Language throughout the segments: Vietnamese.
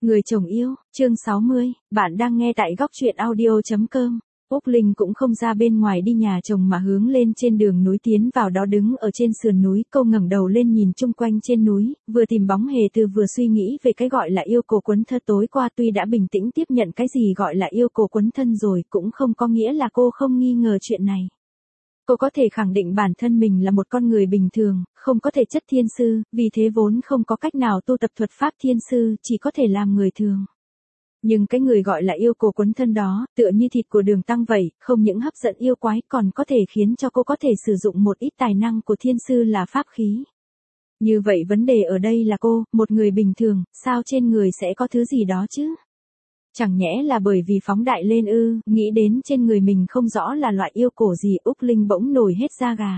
Người chồng yêu, chương 60, bạn đang nghe tại góc truyện audio.com. Úc Linh cũng không ra bên ngoài đi nhà chồng mà hướng lên trên đường núi tiến vào đó đứng ở trên sườn núi. Cô ngẩng đầu lên nhìn chung quanh trên núi, vừa tìm bóng Hề Từ vừa suy nghĩ về cái gọi là yêu cổ quấn thân tối qua. Tuy đã bình tĩnh tiếp nhận cái gì gọi là yêu cổ quấn thân rồi, cũng không có nghĩa là cô không nghi ngờ chuyện này. Cô có thể khẳng định bản thân mình là một con người bình thường, không có thể chất thiên sư, vì thế vốn không có cách nào tu tập thuật pháp thiên sư, chỉ có thể làm người thường. Nhưng cái người gọi là yêu cổ quấn thân đó, tựa như thịt của Đường Tăng vậy, không những hấp dẫn yêu quái còn có thể khiến cho cô có thể sử dụng một ít tài năng của thiên sư là pháp khí. Như vậy vấn đề ở đây là cô, một người bình thường, sao trên người sẽ có thứ gì đó chứ? Chẳng nhẽ là bởi vì phóng đại lên ư? Nghĩ đến trên người mình không rõ là loại yêu cổ gì, Úc Linh bỗng nổi hết da gà.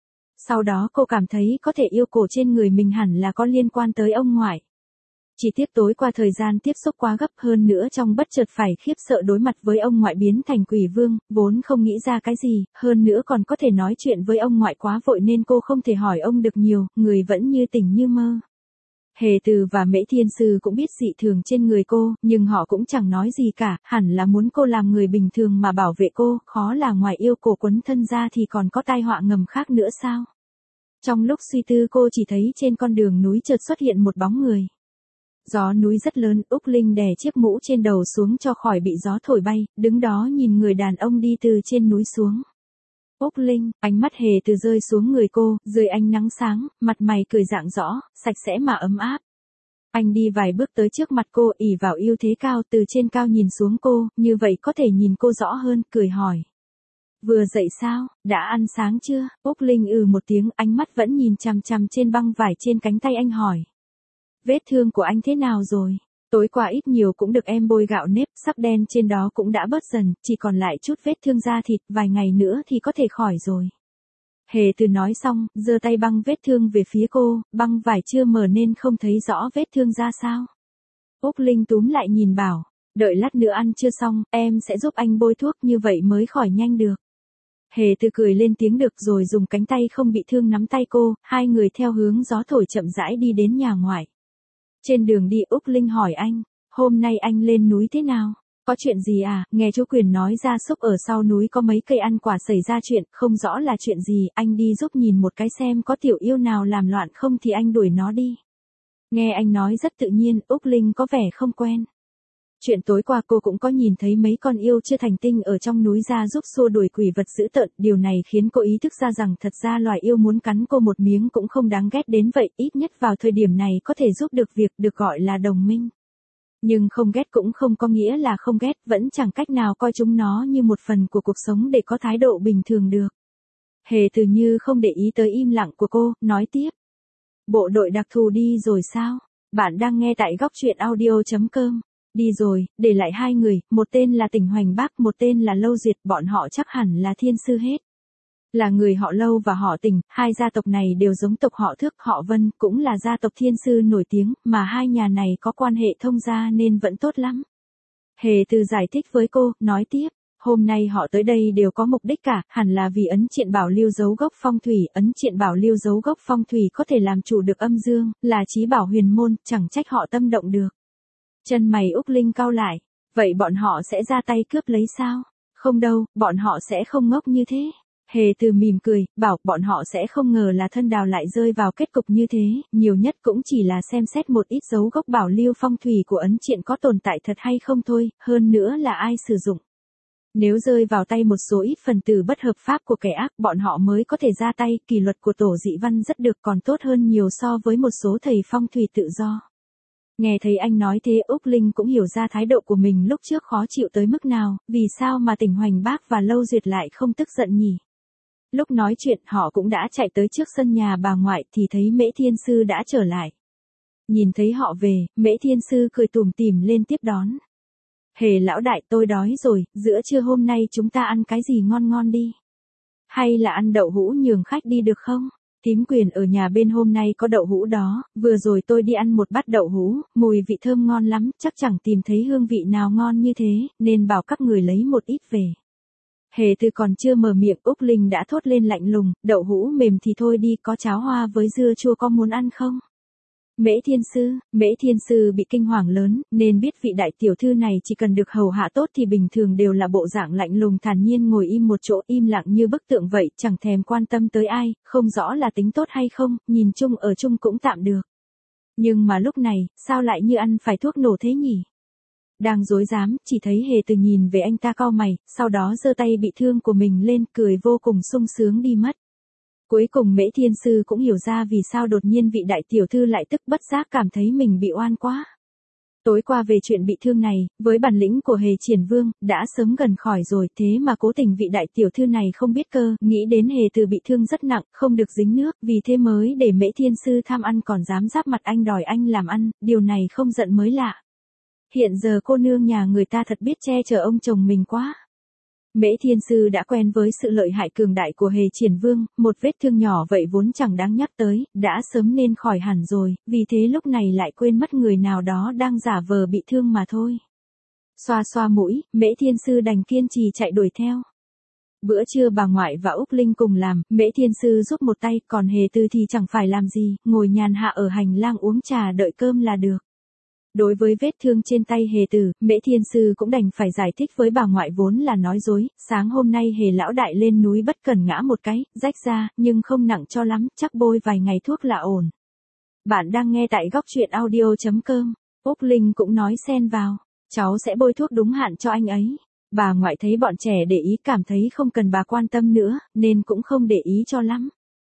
Sau đó cô cảm thấy có thể yêu cổ trên người mình hẳn là có liên quan tới ông ngoại. Chỉ tiếc tối qua thời gian tiếp xúc quá gấp, hơn nữa trong bất chợt phải khiếp sợ đối mặt với ông ngoại biến thành quỷ vương, vốn không nghĩ ra cái gì, hơn nữa còn có thể nói chuyện với ông ngoại quá vội nên cô không thể hỏi ông được nhiều, người vẫn như tỉnh như mơ. Hề Từ và Mễ Thiên Sư cũng biết dị thường trên người cô, nhưng họ cũng chẳng nói gì cả, hẳn là muốn cô làm người bình thường mà bảo vệ cô, khó là ngoài yêu cổ quấn thân ra thì còn có tai họa ngầm khác nữa sao? Trong lúc suy tư cô chỉ thấy trên con đường núi chợt xuất hiện một bóng người. Gió núi rất lớn, Úc Linh đè chiếc mũ trên đầu xuống cho khỏi bị gió thổi bay, đứng đó nhìn người đàn ông đi từ trên núi xuống. Úc Linh, ánh mắt Hề Từ rơi xuống người cô, dưới ánh nắng sáng, mặt mày cười rạng rõ, sạch sẽ mà ấm áp. Anh đi vài bước tới trước mặt cô, ỷ vào ưu thế cao, từ trên cao nhìn xuống cô, như vậy có thể nhìn cô rõ hơn, cười hỏi. Vừa dậy sao, đã ăn sáng chưa? Úc Linh một tiếng, ánh mắt vẫn nhìn chằm chằm trên băng vải trên cánh tay anh hỏi. Vết thương của anh thế nào rồi? Tối qua ít nhiều cũng được em bôi gạo nếp, sắc đen trên đó cũng đã bớt dần, chỉ còn lại chút vết thương da thịt, vài ngày nữa thì có thể khỏi rồi. Hề Từ nói xong, giơ tay băng vết thương về phía cô, băng vải chưa mở nên không thấy rõ vết thương ra sao. Úc Linh túm lại nhìn bảo, đợi lát nữa ăn chưa xong, em sẽ giúp anh bôi thuốc, như vậy mới khỏi nhanh được. Hề Từ cười lên tiếng được rồi dùng cánh tay không bị thương nắm tay cô, hai người theo hướng gió thổi chậm rãi đi đến nhà ngoại. Trên đường đi Úc Linh hỏi anh, hôm nay anh lên núi thế nào? Có chuyện gì à? Nghe chú Quyền nói gia súc ở sau núi có mấy cây ăn quả xảy ra chuyện, không rõ là chuyện gì, anh đi giúp nhìn một cái xem có tiểu yêu nào làm loạn không thì anh đuổi nó đi. Nghe anh nói rất tự nhiên, Úc Linh có vẻ không quen. Chuyện tối qua cô cũng có nhìn thấy mấy con yêu chưa thành tinh ở trong núi ra giúp xua đuổi quỷ vật dữ tợn, điều này khiến cô ý thức ra rằng thật ra loài yêu muốn cắn cô một miếng cũng không đáng ghét đến vậy, ít nhất vào thời điểm này có thể giúp được việc được gọi là đồng minh. Nhưng không ghét cũng không có nghĩa là không ghét, vẫn chẳng cách nào coi chúng nó như một phần của cuộc sống để có thái độ bình thường được. Hề Từ như không để ý tới im lặng của cô, nói tiếp. Bộ đội đặc thù đi rồi sao? Bạn đang nghe tại góc truyện audio.com. Đi rồi, để lại hai người, một tên là Tỉnh Hoành Bác, một tên là Lâu Duyệt, bọn họ chắc hẳn là thiên sư hết. Là người họ Lâu và họ Tỉnh, hai gia tộc này đều giống tộc họ Thước, họ Vân, cũng là gia tộc thiên sư nổi tiếng, mà hai nhà này có quan hệ thông gia nên vẫn tốt lắm. Hề Từ giải thích với cô, nói tiếp. Hôm nay họ tới đây đều có mục đích cả, hẳn là vì ấn triện bảo lưu dấu gốc phong thủy, ấn triện bảo lưu dấu gốc phong thủy có thể làm chủ được âm dương, là chí bảo huyền môn, chẳng trách họ tâm động được. Chân mày Úc Linh cau lại, vậy bọn họ sẽ ra tay cướp lấy sao? Không đâu, bọn họ sẽ không ngốc như thế. Hề Từ mỉm cười, bảo bọn họ sẽ không ngờ là thân đào lại rơi vào kết cục như thế, nhiều nhất cũng chỉ là xem xét một ít dấu gốc bảo lưu phong thủy của ấn triện có tồn tại thật hay không thôi, hơn nữa là ai sử dụng. Nếu rơi vào tay một số ít phần tử bất hợp pháp của kẻ ác, bọn họ mới có thể ra tay, kỷ luật của tổ dị văn rất được, còn tốt hơn nhiều so với một số thầy phong thủy tự do. Nghe thấy anh nói thế, Úc Linh cũng hiểu ra thái độ của mình lúc trước khó chịu tới mức nào, vì sao mà Tỉnh Hoành Bác và Lâu Duyệt lại không tức giận nhỉ? Lúc nói chuyện họ cũng đã chạy tới trước sân nhà bà ngoại thì thấy Mễ Thiên Sư đã trở lại. Nhìn thấy họ về, Mễ Thiên Sư cười tủm tỉm lên tiếp đón. Hề lão đại, tôi đói rồi, giữa trưa hôm nay chúng ta ăn cái gì ngon ngon đi? Hay là ăn đậu hũ nhường khách đi được không? Thím Quyền ở nhà bên hôm nay có đậu hũ đó, vừa rồi tôi đi ăn một bát đậu hũ, mùi vị thơm ngon lắm, chắc chẳng tìm thấy hương vị nào ngon như thế, nên bảo các người lấy một ít về. Hề Từ còn chưa mở miệng, Úc Linh đã thốt lên lạnh lùng, đậu hũ mềm thì thôi đi, có cháo hoa với dưa chua có muốn ăn không? Mễ Thiên Sư bị kinh hoàng lớn, nên biết vị đại tiểu thư này chỉ cần được hầu hạ tốt thì bình thường đều là bộ dạng lạnh lùng thản nhiên ngồi im một chỗ im lặng như bức tượng vậy, chẳng thèm quan tâm tới ai, không rõ là tính tốt hay không, nhìn chung ở chung cũng tạm được. Nhưng mà lúc này, sao lại như ăn phải thuốc nổ thế nhỉ? Đang rối rắm, chỉ thấy Hề Từ nhìn về anh ta cau mày, sau đó giơ tay bị thương của mình lên, cười vô cùng sung sướng đi mất. Cuối cùng Mễ Thiên Sư cũng hiểu ra vì sao đột nhiên vị đại tiểu thư lại tức bất giác cảm thấy mình bị oan quá. Tối qua về chuyện bị thương này, với bản lĩnh của Hề Triển Vương, đã sớm gần khỏi rồi, thế mà cố tình vị đại tiểu thư này không biết cơ, nghĩ đến Hề Từ bị thương rất nặng, không được dính nước, vì thế mới để Mễ Thiên Sư tham ăn còn dám giáp mặt anh đòi anh làm ăn, điều này không giận mới lạ. Hiện giờ cô nương nhà người ta thật biết che chở ông chồng mình quá. Mễ Thiên Sư đã quen với sự lợi hại cường đại của Hề Triển Vương, một vết thương nhỏ vậy vốn chẳng đáng nhắc tới, đã sớm nên khỏi hẳn rồi, vì thế lúc này lại quên mất người nào đó đang giả vờ bị thương mà thôi. Xoa xoa mũi, Mễ Thiên Sư đành kiên trì chạy đuổi theo. Bữa trưa bà ngoại và Úc Linh cùng làm, Mễ Thiên Sư giúp một tay, còn Hề Từ thì chẳng phải làm gì, ngồi nhàn hạ ở hành lang uống trà đợi cơm là được. Đối với vết thương trên tay Hề Từ, Mễ Thiên Sư cũng đành phải giải thích với bà ngoại vốn là nói dối, sáng hôm nay Hề lão đại lên núi bất cần ngã một cái, rách ra, nhưng không nặng cho lắm, chắc bôi vài ngày thuốc là ổn. Bạn đang nghe tại góc truyện audio.com, Úc Linh cũng nói xen vào, cháu sẽ bôi thuốc đúng hạn cho anh ấy. Bà ngoại thấy bọn trẻ để ý cảm thấy không cần bà quan tâm nữa, nên cũng không để ý cho lắm.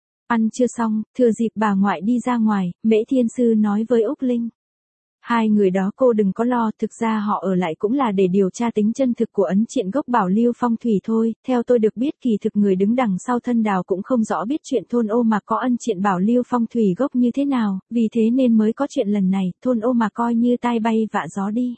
Ăn chưa xong, thừa dịp bà ngoại đi ra ngoài, Mễ Thiên Sư nói với Úc Linh. Hai người đó cô đừng có lo, thực ra họ ở lại cũng là để điều tra tính chân thực của ấn triện gốc Bảo Lưu Phong Thủy thôi, theo tôi được biết kỳ thực người đứng đằng sau thân đào cũng không rõ biết chuyện thôn Ô Mạc có ân triện Bảo Lưu Phong Thủy gốc như thế nào, vì thế nên mới có chuyện lần này, thôn Ô Mạc coi như tai bay vạ gió đi.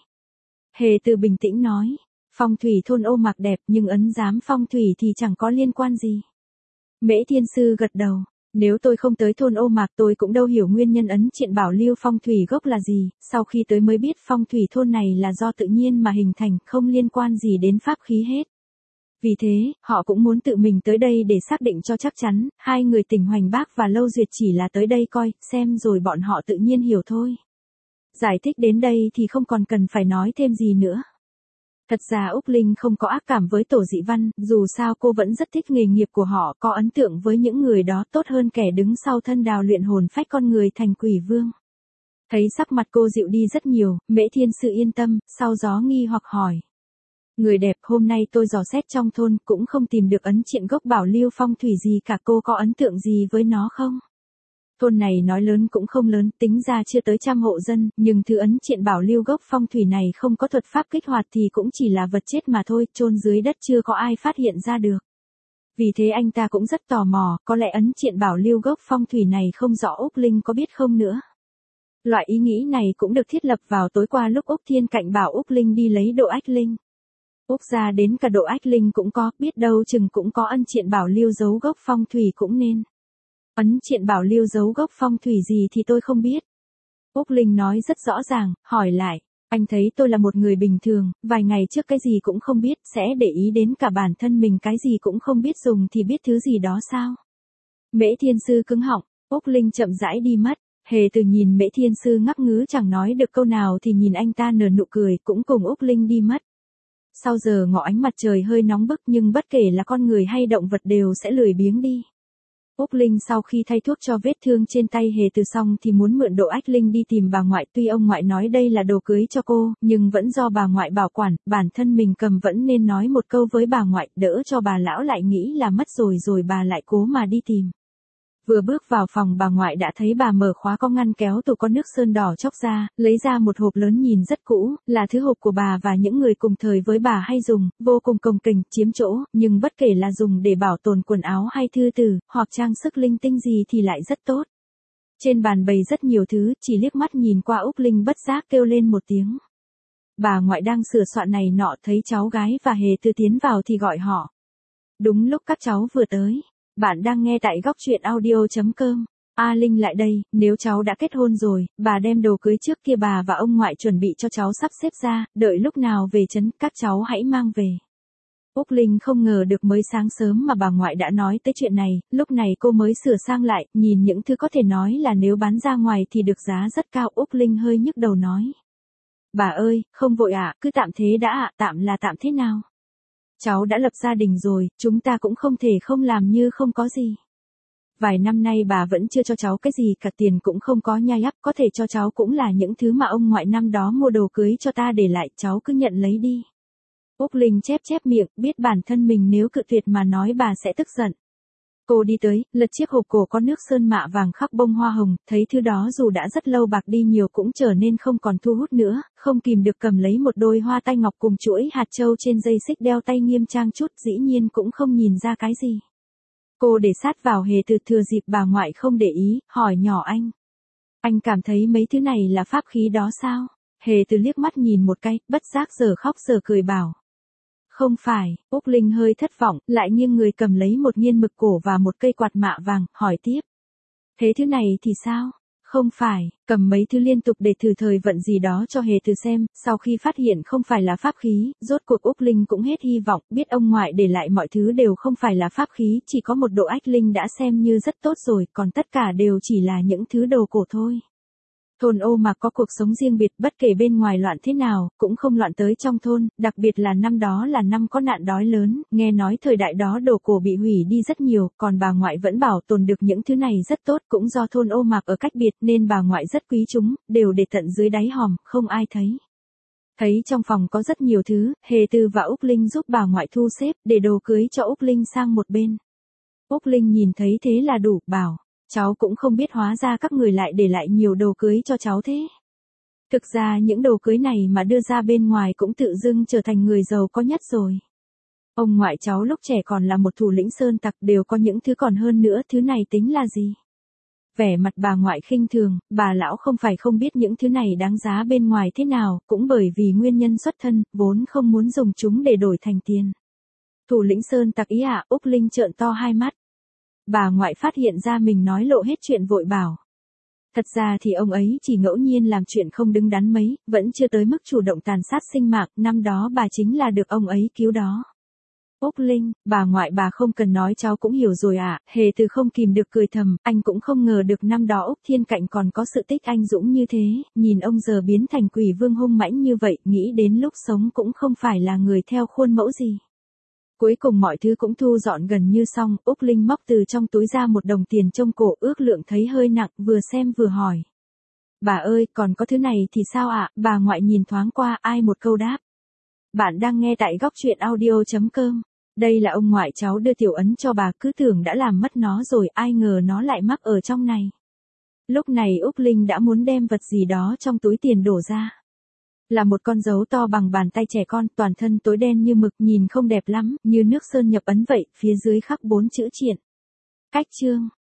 Hề Từ bình tĩnh nói, phong thủy thôn Ô Mạc đẹp nhưng ấn giám phong thủy thì chẳng có liên quan gì. Mễ Thiên Sư gật đầu. Nếu tôi không tới thôn Ô Mạc tôi cũng đâu hiểu nguyên nhân ấn triện Bảo Lưu Phong Thủy gốc là gì, sau khi tới mới biết phong thủy thôn này là do tự nhiên mà hình thành, không liên quan gì đến pháp khí hết. Vì thế, họ cũng muốn tự mình tới đây để xác định cho chắc chắn, hai người Tỉnh Hoành Bác và Lâu Duyệt chỉ là tới đây coi, xem rồi bọn họ tự nhiên hiểu thôi. Giải thích đến đây thì không còn cần phải nói thêm gì nữa. Thật ra Úc Linh không có ác cảm với Tổ Dị Văn, dù sao cô vẫn rất thích nghề nghiệp của họ, có ấn tượng với những người đó tốt hơn kẻ đứng sau thân đào luyện hồn phách con người thành quỷ vương. Thấy sắc mặt cô dịu đi rất nhiều, Mễ Thiên Sư yên tâm, sau gió nghi hoặc hỏi. Người đẹp, hôm nay tôi dò xét trong thôn cũng không tìm được ấn triện gốc Bảo Lưu Phong Thủy gì cả, cô có ấn tượng gì với nó không? Thôn này nói lớn cũng không lớn, tính ra chưa tới 100 hộ dân, nhưng thứ ấn triện Bảo Lưu gốc phong thủy này không có thuật pháp kích hoạt thì cũng chỉ là vật chết mà thôi, chôn dưới đất chưa có ai phát hiện ra được. Vì thế anh ta cũng rất tò mò, có lẽ ấn triện Bảo Lưu gốc phong thủy này không rõ Úc Linh có biết không nữa. Loại ý nghĩ này cũng được thiết lập vào tối qua lúc Úc Thiên Cạnh bảo Úc Linh đi lấy độ ách linh. Úc ra đến cả độ ách linh cũng có, biết đâu chừng cũng có ân triện Bảo Lưu giấu gốc phong thủy cũng nên. Ấn triện Bảo Lưu giấu gốc phong thủy gì thì tôi không biết. Úc Linh nói rất rõ ràng, hỏi lại, anh thấy tôi là một người bình thường, vài ngày trước cái gì cũng không biết, sẽ để ý đến cả bản thân mình cái gì cũng không biết dùng thì biết thứ gì đó sao? Mễ Thiên Sư cứng họng, Úc Linh chậm rãi đi mất, Hề Từ nhìn Mễ Thiên Sư ngắc ngứ chẳng nói được câu nào thì nhìn anh ta nở nụ cười cũng cùng Úc Linh đi mất. Sau giờ ngọ ánh mặt trời hơi nóng bức nhưng bất kể là con người hay động vật đều sẽ lười biếng đi. Úc Linh sau khi thay thuốc cho vết thương trên tay Hề Từ xong thì muốn mượn độ ách linh đi tìm bà ngoại, tuy ông ngoại nói đây là đồ cưới cho cô, nhưng vẫn do bà ngoại bảo quản, bản thân mình cầm vẫn nên nói một câu với bà ngoại, đỡ cho bà lão lại nghĩ là mất rồi bà lại cố mà đi tìm. Vừa bước vào phòng bà ngoại đã thấy bà mở khóa có ngăn kéo tủ có nước sơn đỏ chóc ra, lấy ra một hộp lớn nhìn rất cũ, là thứ hộp của bà và những người cùng thời với bà hay dùng, vô cùng cồng kềnh, chiếm chỗ, nhưng bất kể là dùng để bảo tồn quần áo hay thư từ, hoặc trang sức linh tinh gì thì lại rất tốt. Trên bàn bày rất nhiều thứ, chỉ liếc mắt nhìn qua Úc Linh bất giác kêu lên một tiếng. Bà ngoại đang sửa soạn này nọ thấy cháu gái và Hề Từ tiến vào thì gọi họ. Đúng lúc các cháu vừa tới. Bạn đang nghe tại góc truyện audio.com. A Linh lại đây, nếu cháu đã kết hôn rồi, bà đem đồ cưới trước kia bà và ông ngoại chuẩn bị cho cháu sắp xếp ra, đợi lúc nào về trấn các cháu hãy mang về. Úc Linh không ngờ được mới sáng sớm mà bà ngoại đã nói tới chuyện này, lúc này cô mới sửa sang lại, nhìn những thứ có thể nói là nếu bán ra ngoài thì được giá rất cao. Úc Linh hơi nhức đầu nói. Bà ơi, không vội ạ, cứ tạm thế đã ạ, tạm là tạm thế nào? Cháu đã lập gia đình rồi, chúng ta cũng không thể không làm như không có gì. Vài năm nay bà vẫn chưa cho cháu cái gì cả, tiền cũng không có nhai ắp, có thể cho cháu cũng là những thứ mà ông ngoại năm đó mua đồ cưới cho ta để lại, cháu cứ nhận lấy đi. Úc Linh chép chép miệng, biết bản thân mình nếu cự tuyệt mà nói bà sẽ tức giận. Cô đi tới, lật chiếc hộp cổ có nước sơn mạ vàng khắc bông hoa hồng, thấy thứ đó dù đã rất lâu bạc đi nhiều cũng trở nên không còn thu hút nữa, không kìm được cầm lấy một đôi hoa tai ngọc cùng chuỗi hạt châu trên dây xích đeo tay nghiêm trang chút, dĩ nhiên cũng không nhìn ra cái gì. Cô để sát vào Hề Từ, thừa dịp bà ngoại không để ý, hỏi nhỏ anh. Anh cảm thấy mấy thứ này là pháp khí đó sao? Hề Từ liếc mắt nhìn một cái, bất giác giờ khóc giờ cười bảo. Không phải. Úc Linh hơi thất vọng, lại nghiêng người cầm lấy một nghiên mực cổ và một cây quạt mạ vàng, hỏi tiếp. Thế thứ này thì sao? Không phải, cầm mấy thứ liên tục để thử thời vận gì đó cho Hề Từ xem, sau khi phát hiện không phải là pháp khí, rốt cuộc Úc Linh cũng hết hy vọng, biết ông ngoại để lại mọi thứ đều không phải là pháp khí, chỉ có một độ ách linh đã xem như rất tốt rồi, còn tất cả đều chỉ là những thứ đồ cổ thôi. Thôn Ô Mạc có cuộc sống riêng biệt, bất kể bên ngoài loạn thế nào, cũng không loạn tới trong thôn, đặc biệt là năm đó là năm có nạn đói lớn, nghe nói thời đại đó đồ cổ bị hủy đi rất nhiều, còn bà ngoại vẫn bảo tồn được những thứ này rất tốt, cũng do thôn Ô Mạc ở cách biệt nên bà ngoại rất quý chúng, đều để tận dưới đáy hòm, không ai thấy. Thấy trong phòng có rất nhiều thứ, Hề Từ và Úc Linh giúp bà ngoại thu xếp, để đồ cưới cho Úc Linh sang một bên. Úc Linh nhìn thấy thế là đủ, bảo. Cháu cũng không biết hóa ra các người lại để lại nhiều đồ cưới cho cháu thế. Thực ra những đồ cưới này mà đưa ra bên ngoài cũng tự dưng trở thành người giàu có nhất rồi. Ông ngoại cháu lúc trẻ còn là một thủ lĩnh sơn tặc, đều có những thứ còn hơn nữa, thứ này tính là gì? Vẻ mặt bà ngoại khinh thường, bà lão không phải không biết những thứ này đáng giá bên ngoài thế nào, cũng bởi vì nguyên nhân xuất thân, vốn không muốn dùng chúng để đổi thành tiền. Thủ lĩnh sơn tặc ý ạ? Úc Linh trợn to hai mắt. Bà ngoại phát hiện ra mình nói lộ hết chuyện vội bảo. Thật ra thì ông ấy chỉ ngẫu nhiên làm chuyện không đứng đắn mấy, vẫn chưa tới mức chủ động tàn sát sinh mạng, năm đó bà chính là được ông ấy cứu đó. Úc Linh, bà ngoại bà không cần nói cháu cũng hiểu rồi ạ. Hề Từ không kìm được cười thầm, anh cũng không ngờ được năm đó Úc Thiên Cạnh còn có sự tích anh dũng như thế, nhìn ông giờ biến thành quỷ vương hung mãnh như vậy, nghĩ đến lúc sống cũng không phải là người theo khuôn mẫu gì. Cuối cùng mọi thứ cũng thu dọn gần như xong, Úc Linh móc từ trong túi ra một đồng tiền trông cổ, ước lượng thấy hơi nặng, vừa xem vừa hỏi. Bà ơi, còn có thứ này thì sao ạ? Bà ngoại nhìn thoáng qua, ai một câu đáp. Bạn đang nghe tại góc truyện audio.com. Đây là ông ngoại cháu đưa tiểu ấn cho bà, cứ tưởng đã làm mất nó rồi, ai ngờ nó lại mắc ở trong này. Lúc này Úc Linh đã muốn đem vật gì đó trong túi tiền đổ ra. Là một con dấu to bằng bàn tay trẻ con, toàn thân tối đen như mực, nhìn không đẹp lắm, như nước sơn nhập ấn vậy, phía dưới khắc 4 chữ triện. Cách chương.